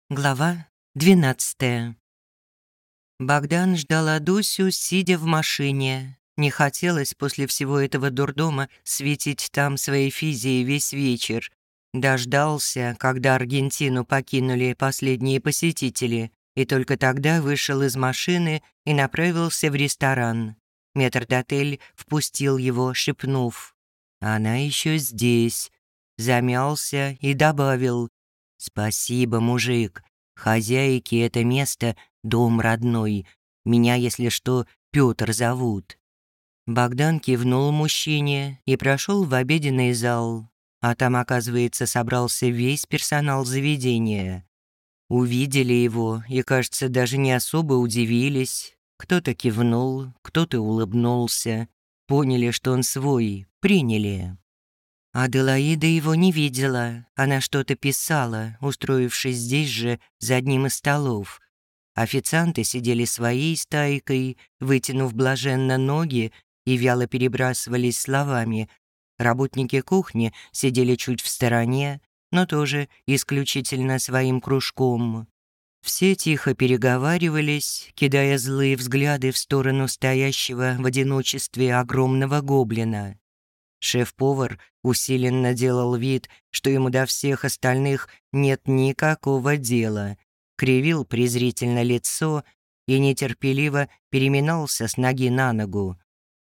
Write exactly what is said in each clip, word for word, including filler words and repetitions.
Глава двенадцатая. Богдан ждал Адусю, сидя в машине. Не хотелось после всего этого дурдома светить там своей физией весь вечер. Дождался, когда Аргентину покинули последние посетители, и только тогда вышел из машины и направился в ресторан. Метрдотель впустил его, шепнув: «Она еще здесь». Замялся и добавил: «Спасибо, мужик. Хозяйке это место — дом родной. Меня, если что, Пётр зовут». Богдан кивнул мужчине и прошел в обеденный зал. А там, оказывается, собрался весь персонал заведения. Увидели его и, кажется, даже не особо удивились. Кто-то кивнул, кто-то улыбнулся. Поняли, что он свой, приняли. Аделаида его не видела. Она что-то писала, устроившись здесь же за одним из столов. Официанты сидели своей стайкой, вытянув блаженно ноги и вяло перебрасывались словами. Работники кухни сидели чуть в стороне, но тоже исключительно своим кружком. Все тихо переговаривались, кидая злые взгляды в сторону стоящего в одиночестве огромного гоблина. Шеф-повар усиленно делал вид, что ему до всех остальных нет никакого дела, кривил презрительно лицо и нетерпеливо переминался с ноги на ногу.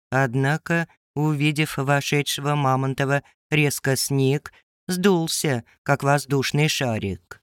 Однако, увидев вошедшего Мамонтова, резко сник, сдулся, как воздушный шарик.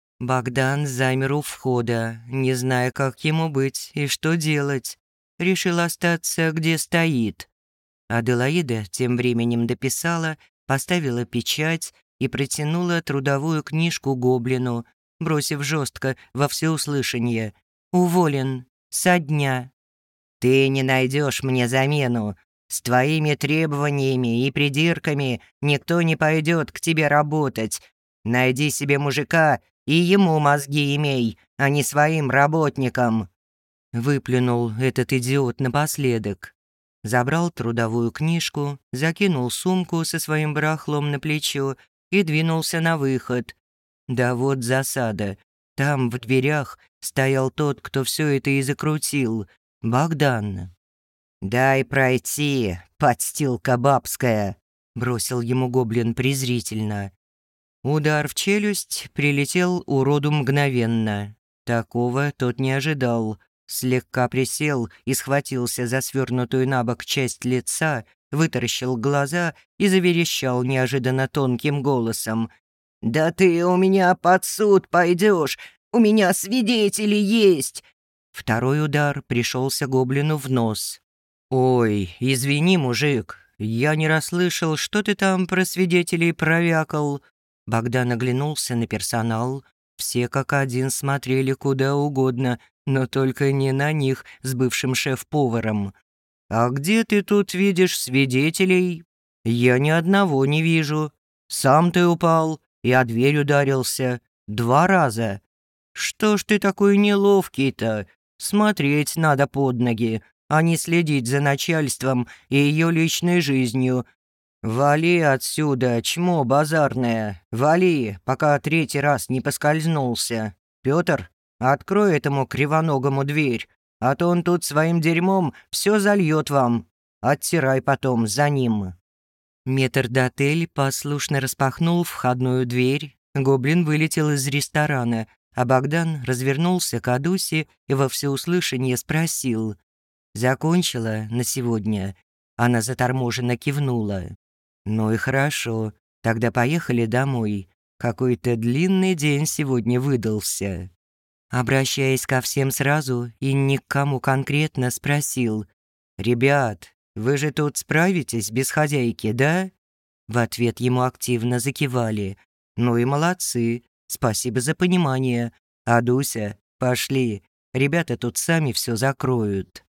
Богдан замер у входа, не зная, как ему быть и что делать. Решил остаться, где стоит. Аделаида тем временем дописала, поставила печать и протянула трудовую книжку гоблину, бросив жестко во всеуслышание: «Уволен. Со дня». «Ты не найдешь мне замену. С твоими требованиями и придирками никто не пойдет к тебе работать. Найди себе мужика и ему мозги имей, а не своим работникам», — выплюнул этот идиот напоследок. Забрал трудовую книжку, закинул сумку со своим барахлом на плечо и двинулся на выход. Да вот засада. Там, в дверях, стоял тот, кто все это и закрутил — Богдан. «Дай пройти, подстилка бабская», — бросил ему гоблин презрительно. Удар в челюсть прилетел уроду мгновенно. Такого тот не ожидал. Слегка присел и схватился за свернутую на бок часть лица, вытаращил глаза и заверещал неожиданно тонким голосом: «Да ты у меня под суд пойдешь! У меня свидетели есть!» Второй удар пришелся гоблину в нос. «Ой, извини, мужик, я не расслышал, что ты там про свидетелей провякал». Богдан оглянулся на персонал. Все как один смотрели куда угодно, но только не на них с бывшим шеф-поваром. «А где ты тут видишь свидетелей?» «Я ни одного не вижу. Сам ты упал и о дверь ударился. Два раза. Что ж ты такой неловкий-то? Смотреть надо под ноги, а не следить за начальством и ее личной жизнью. Вали отсюда, чмо базарное, вали, пока третий раз не поскользнулся. Пётр, открой этому кривоногому дверь, а то он тут своим дерьмом все зальет вам. Оттирай потом за ним». Метрдотель послушно распахнул входную дверь. Гоблин вылетел из ресторана, а Богдан развернулся к Адусе и во всеуслышание спросил: «Закончила на сегодня?» Она заторможенно кивнула. «Ну и хорошо, тогда поехали домой. Какой-то длинный день сегодня выдался». Обращаясь ко всем сразу и ни к кому конкретно, спросил: «Ребят, вы же тут справитесь без хозяйки, да?» В ответ ему активно закивали. «Ну и молодцы, спасибо за понимание. Адуся, пошли, ребята тут сами все закроют».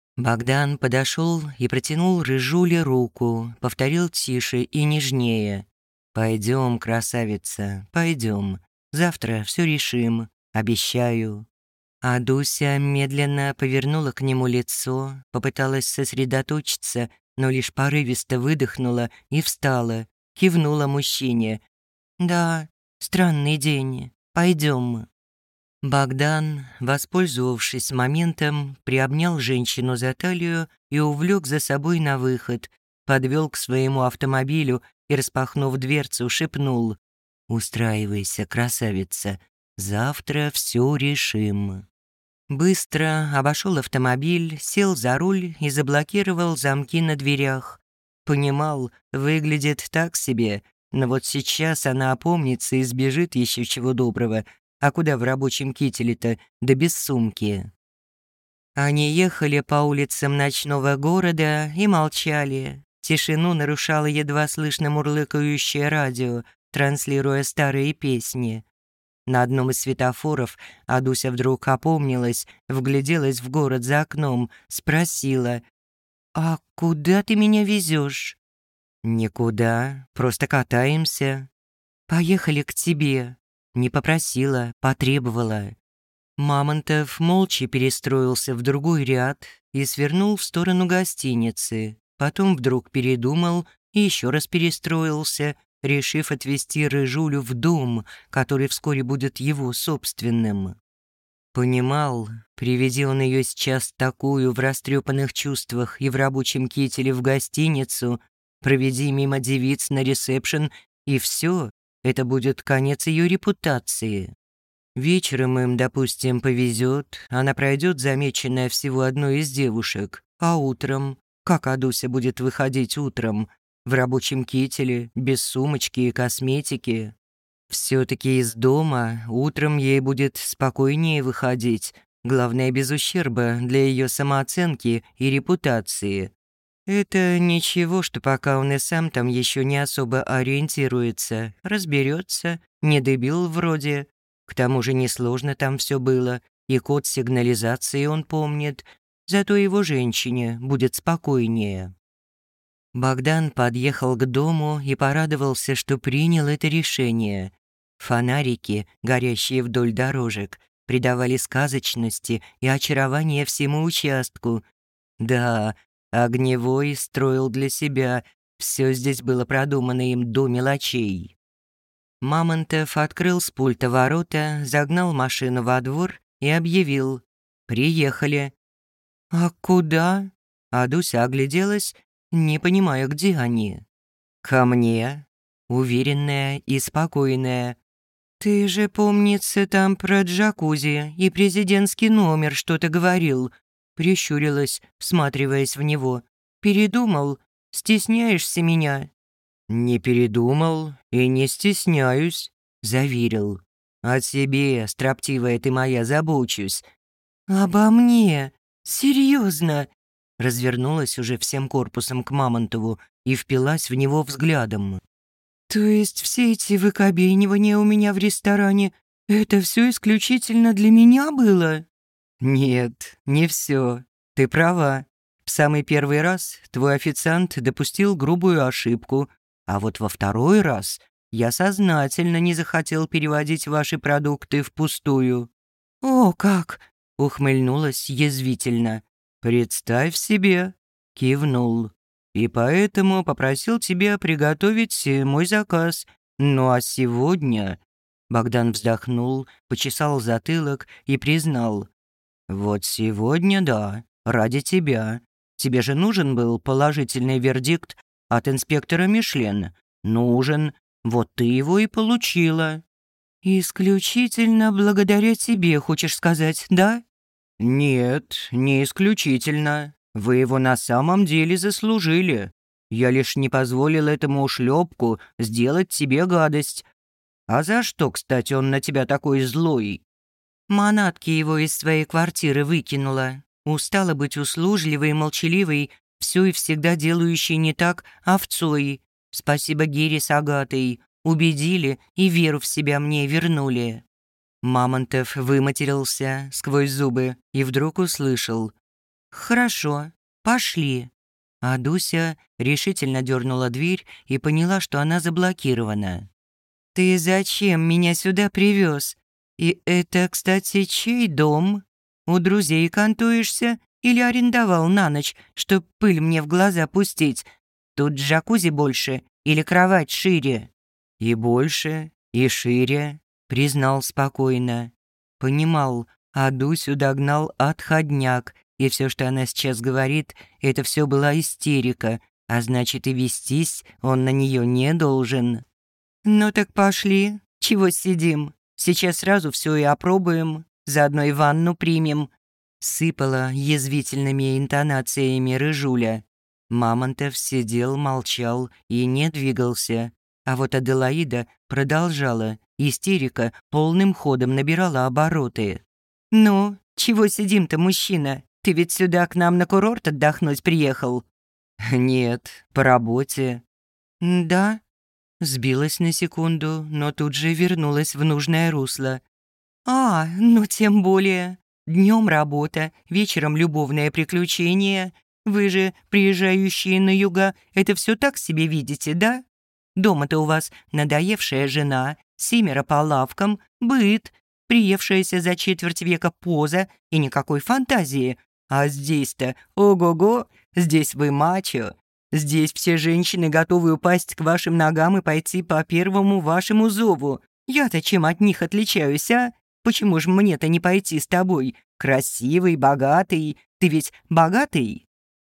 Богдан подошел и протянул рыжуле руку, повторил тише и нежнее: «Пойдем, красавица, пойдем. Завтра все решим, обещаю». А Дуся медленно повернула к нему лицо, попыталась сосредоточиться, но лишь порывисто выдохнула и встала, кивнула мужчине: «Да, странный день, пойдем». Богдан, воспользовавшись моментом, приобнял женщину за талию и увлек за собой на выход, подвел к своему автомобилю и, распахнув дверцу, шепнул: «Устраивайся, красавица, завтра все решим». Быстро обошел автомобиль, сел за руль и заблокировал замки на дверях. Понимал, выглядит так себе, но вот сейчас она опомнится и сбежит еще чего доброго. А куда в рабочем кителе-то, да без сумки? Они ехали по улицам ночного города и молчали. Тишину нарушало едва слышно мурлыкающее радио, транслируя старые песни. На одном из светофоров Адуся вдруг опомнилась, вгляделась в город за окном, спросила: «А куда ты меня везешь?» «Никуда, просто катаемся». «Поехали к тебе». Не попросила, потребовала. Мамонтов молча перестроился в другой ряд и свернул в сторону гостиницы. Потом вдруг передумал и еще раз перестроился, решив отвезти Рыжулю в дом, который вскоре будет его собственным. Понимал, приведи он ее сейчас такую в растрепанных чувствах и в рабочем кителе в гостиницу, проведи мимо девиц на ресепшн, и все, это будет конец ее репутации. Вечером им, допустим, повезет, она пройдет замеченная всего одной из девушек, а утром, как Адуся будет выходить утром, в рабочем кителе, без сумочки и косметики. Все-таки из дома утром ей будет спокойнее выходить, главное, без ущерба для ее самооценки и репутации. Это ничего, что пока он и сам там еще не особо ориентируется, разберется, не дебил вроде. К тому же несложно там все было, и код сигнализации он помнит, зато его женщине будет спокойнее. Богдан подъехал к дому и порадовался, что принял это решение. Фонарики, горящие вдоль дорожек, придавали сказочности и очарования всему участку. Да, Огневой строил для себя, все здесь было продумано им до мелочей. Мамонтов открыл с пульта ворота, загнал машину во двор и объявил: «Приехали». «А куда?» Адуся огляделась, не понимая, где они. «Ко мне», уверенная и спокойная. «Ты же, помнится, там про джакузи и президентский номер что-то говорил», прищурилась, всматриваясь в него. «Передумал? Стесняешься меня?» «Не передумал и не стесняюсь», — заверил. «О тебе, строптивая ты моя, забочусь». «Обо мне? Серьезно?» Развернулась уже всем корпусом к Мамонтову и впилась в него взглядом. «То есть все эти выкобенивания у меня в ресторане — это все исключительно для меня было?» «Нет, не все. Ты права. В самый первый раз твой официант допустил грубую ошибку, а вот во второй раз я сознательно не захотел переводить ваши продукты впустую». «О, как!» — ухмыльнулась язвительно. «Представь себе!» — кивнул. «И поэтому попросил тебя приготовить мой заказ. Ну а сегодня...» Богдан вздохнул, почесал затылок и признал. «Вот сегодня, да, ради тебя. Тебе же нужен был положительный вердикт от инспектора Мишлен. Нужен. Вот ты его и получила». «Исключительно благодаря тебе, хочешь сказать, да?» «Нет, не исключительно. Вы его на самом деле заслужили. Я лишь не позволил этому ушлепку сделать тебе гадость. А за что, кстати, он на тебя такой злой?» Манатки его из своей квартиры выкинула. Устала быть услужливой и молчаливой, все и всегда делающей не так овцой. Спасибо Гере с Агатой. Убедили и веру в себя мне вернули. Мамонтов выматерился сквозь зубы и вдруг услышал: «Хорошо, пошли». А Дуся решительно дернула дверь и поняла, что она заблокирована. «Ты зачем меня сюда привез? И это, кстати, чей дом? У друзей кантуешься или арендовал на ночь, чтоб пыль мне в глаза пустить? Тут джакузи больше или кровать шире?» «И больше, и шире», — признал спокойно. Понимал, Адусю догнал отходняк, и все, что она сейчас говорит, это все была истерика, а значит и вестись он на нее не должен. «Ну так пошли, чего сидим? Сейчас сразу все и опробуем, заодно и ванну примем», сыпала язвительными интонациями рыжуля. Мамонтов сидел, молчал и не двигался. А вот Аделаида продолжала. Истерика полным ходом набирала обороты. «Ну, чего сидим-то, мужчина? Ты ведь сюда к нам на курорт отдохнуть приехал?» «Нет, по работе». «Да?» Сбилась на секунду, но тут же вернулась в нужное русло. «А, ну тем более. Днем работа, вечером любовное приключение. Вы же, приезжающие на юга, это все так себе видите, да? Дома-то у вас надоевшая жена, семеро по лавкам, быт, приевшаяся за четверть века поза и никакой фантазии. А здесь-то, ого-го, здесь вы мачо. Здесь все женщины готовы упасть к вашим ногам и пойти по первому вашему зову. Я-то чем от них отличаюсь, а? Почему ж мне-то не пойти с тобой? Красивый, богатый. Ты ведь богатый?»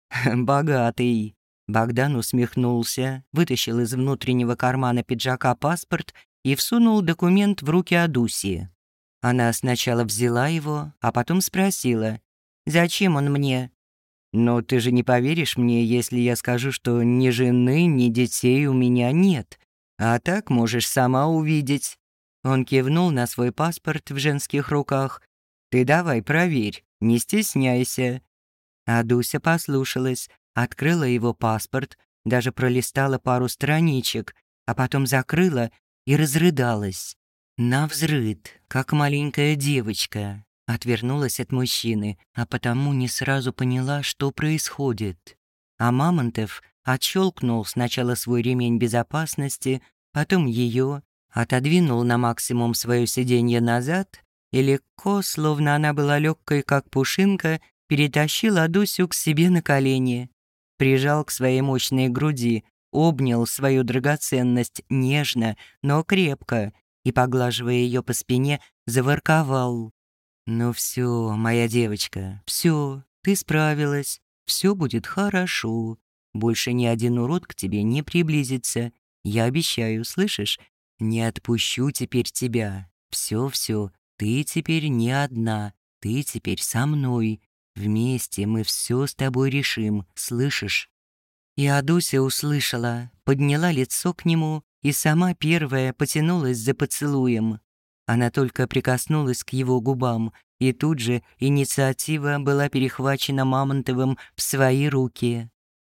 «Богатый». Богдан усмехнулся, вытащил из внутреннего кармана пиджака паспорт и всунул документ в руки Адуси. Она сначала взяла его, а потом спросила: «Зачем он мне?» «Но ты же не поверишь мне, если я скажу, что ни жены, ни детей у меня нет. А так можешь сама увидеть». Он кивнул на свой паспорт в женских руках. «Ты давай проверь, не стесняйся». А Дуся послушалась, открыла его паспорт, даже пролистала пару страничек, а потом закрыла и разрыдалась. Навзрыд, как маленькая девочка. Отвернулась от мужчины, а потому не сразу поняла, что происходит. А Мамонтов отщелкнул сначала свой ремень безопасности, потом ее, отодвинул на максимум свое сиденье назад и легко, словно она была легкой, как пушинка, перетащил Адусю к себе на колени, прижал к своей мощной груди, обнял свою драгоценность нежно, но крепко и, поглаживая ее по спине, заворковал. «Ну все, моя девочка, все, ты справилась, все будет хорошо. Больше ни один урод к тебе не приблизится. Я обещаю, слышишь? Не отпущу теперь тебя. Все-все, ты теперь не одна, ты теперь со мной. Вместе мы все с тобой решим, слышишь?» И Адуся услышала, подняла лицо к нему и сама первая потянулась за поцелуем. Она только прикоснулась к его губам, и тут же инициатива была перехвачена Мамонтовым в свои руки.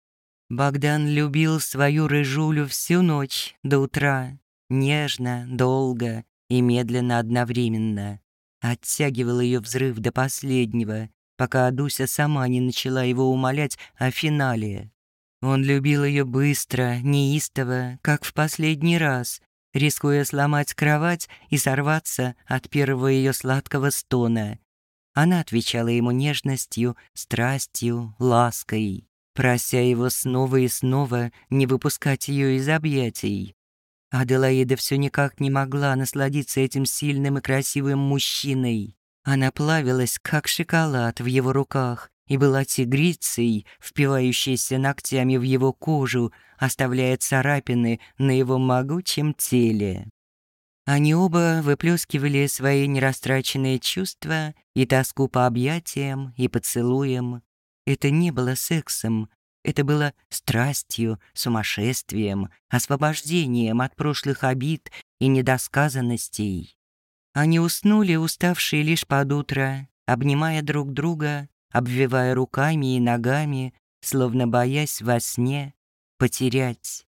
Богдан любил свою рыжулю всю ночь до утра, нежно, долго и медленно одновременно. Оттягивал ее взрыв до последнего, пока Адуся сама не начала его умолять о финале. Он любил ее быстро, неистово, как в последний раз, рискуя сломать кровать и сорваться от первого ее сладкого стона. Она отвечала ему нежностью, страстью, лаской, прося его снова и снова не выпускать ее из объятий. Аделаида все никак не могла насладиться этим сильным и красивым мужчиной. Она плавилась, как шоколад в его руках, и была тигрицей, впивающейся ногтями в его кожу, оставляя царапины на его могучем теле. Они оба выплескивали свои нерастраченные чувства и тоску по объятиям и поцелуям. Это не было сексом, это было страстью, сумасшествием, освобождением от прошлых обид и недосказанностей. Они уснули, уставшие лишь под утро, обнимая друг друга, обвивая руками и ногами, словно боясь во сне потерять